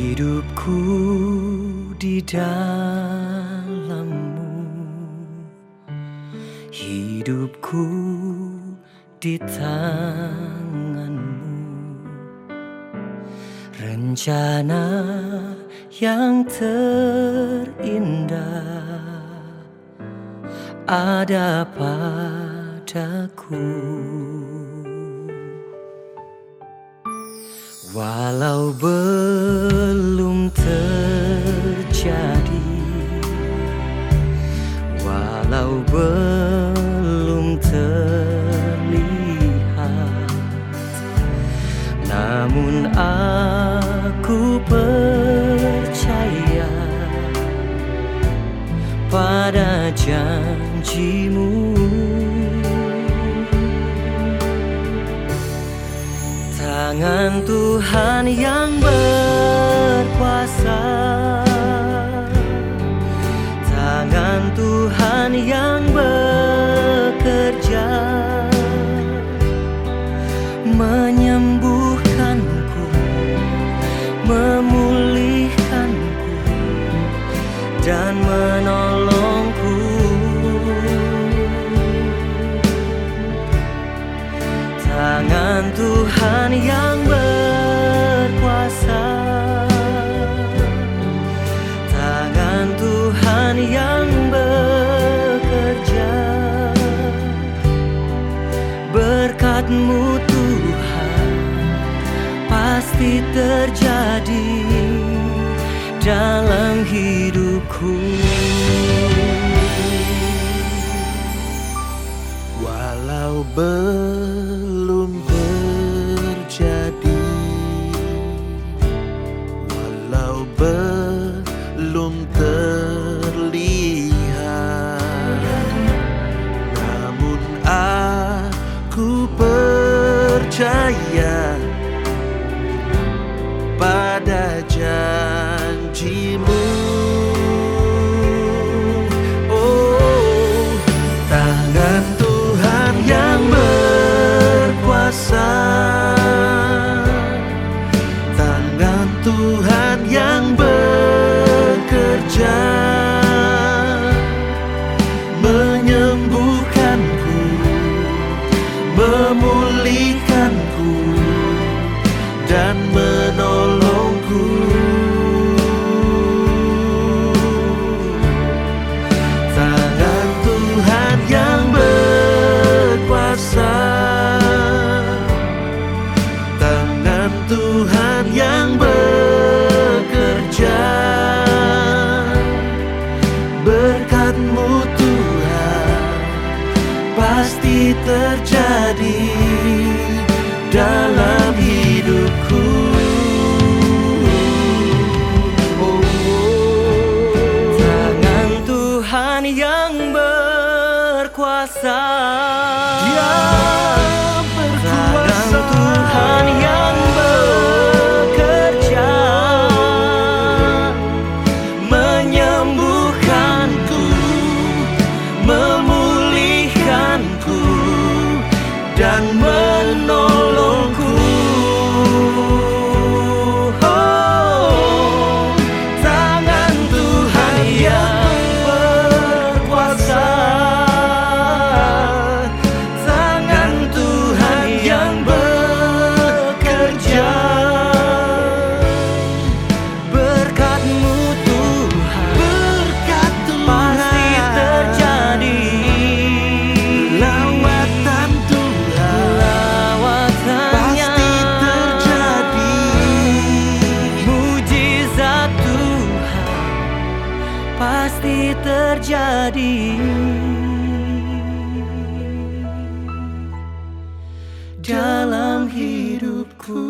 Hidupku di dalam-Mu, hidupku di tangan-Mu. Rencana yang terindah ada padaku. Walau belum terjadi, walau belum terlihat, namun aku percaya pada janji-Mu. Tangan Tuhan yang berkuasa, tangan Tuhan yang bekerja, menyembuhkanku, memulihkanku, dan menolongku. Tangan Tuhan yang berkuasa, tangan Tuhan yang bekerja, berkat-Mu Tuhan pasti terjadi dalam hidupku. Walau belum terjadi, walau belum terlihat, namun aku percaya pada janji-Mu. Oh, tangan Tuhan yang berkuasa, tangan Tuhan yang bekerja, menyembuhkanku, memulihkanku, dan menolongku. Tangan Tuhan yang berkuasa, tangan Tuhan yang bekerja, berkat-Mu Tuhan pasti terjadi dalam hidupku. Tangan Tuhan yang berkuasa, Dia berkuasa, tangan Tuhan yang bekerja, menyembuhkanku, memulihkanku, dan menolongku. Oh, tangan Tuhan yang berkuasa, tangan Tuhan yang bekerja, berkat-Mu Tuhan berkat pasti terjadi. lawatan Tuhan Lawatannya pasti terjadi. mujizat Tuhan pasti terjadi dalam hidupku.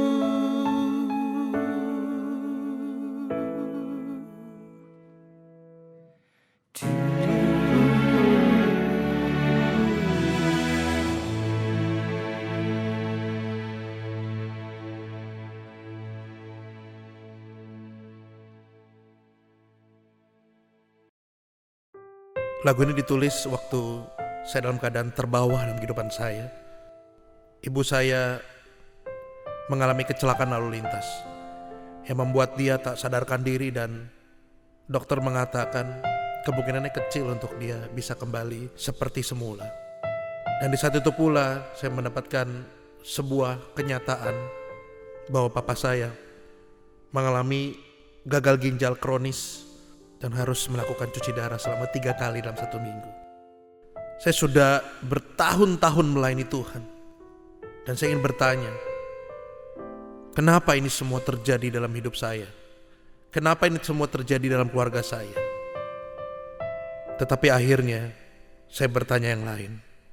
Lagu ini ditulis waktu saya dalam keadaan terbawah dalam kehidupan saya. Ibu saya mengalami kecelakaan lalu lintas. yang membuat dia tak sadarkan diri, dan dokter mengatakan kemungkinannya kecil untuk dia bisa kembali seperti semula. Dan di saat itu pula saya mendapatkan sebuah kenyataan bahwa papa saya mengalami gagal ginjal kronis dan harus melakukan cuci darah selama 3 kali dalam 1 minggu. Saya sudah bertahun-tahun melayani Tuhan, dan saya ingin bertanya, kenapa ini semua terjadi dalam hidup saya? Kenapa ini semua terjadi dalam keluarga saya? Tetapi akhirnya saya bertanya yang lain.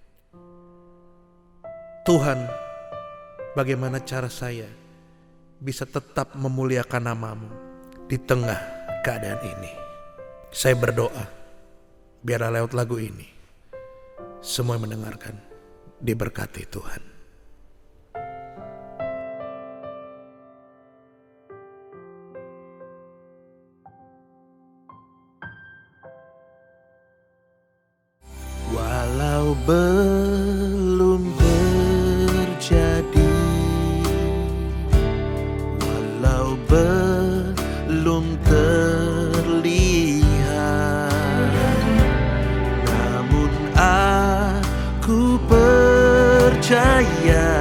Tuhan, bagaimana cara saya bisa tetap memuliakan nama-Mu di tengah keadaan ini? Saya berdoa, biarlah lewat lagu ini semua yang mendengarkan diberkati Tuhan. Walau belum terjadi, walau belum terlihat, namun aku percaya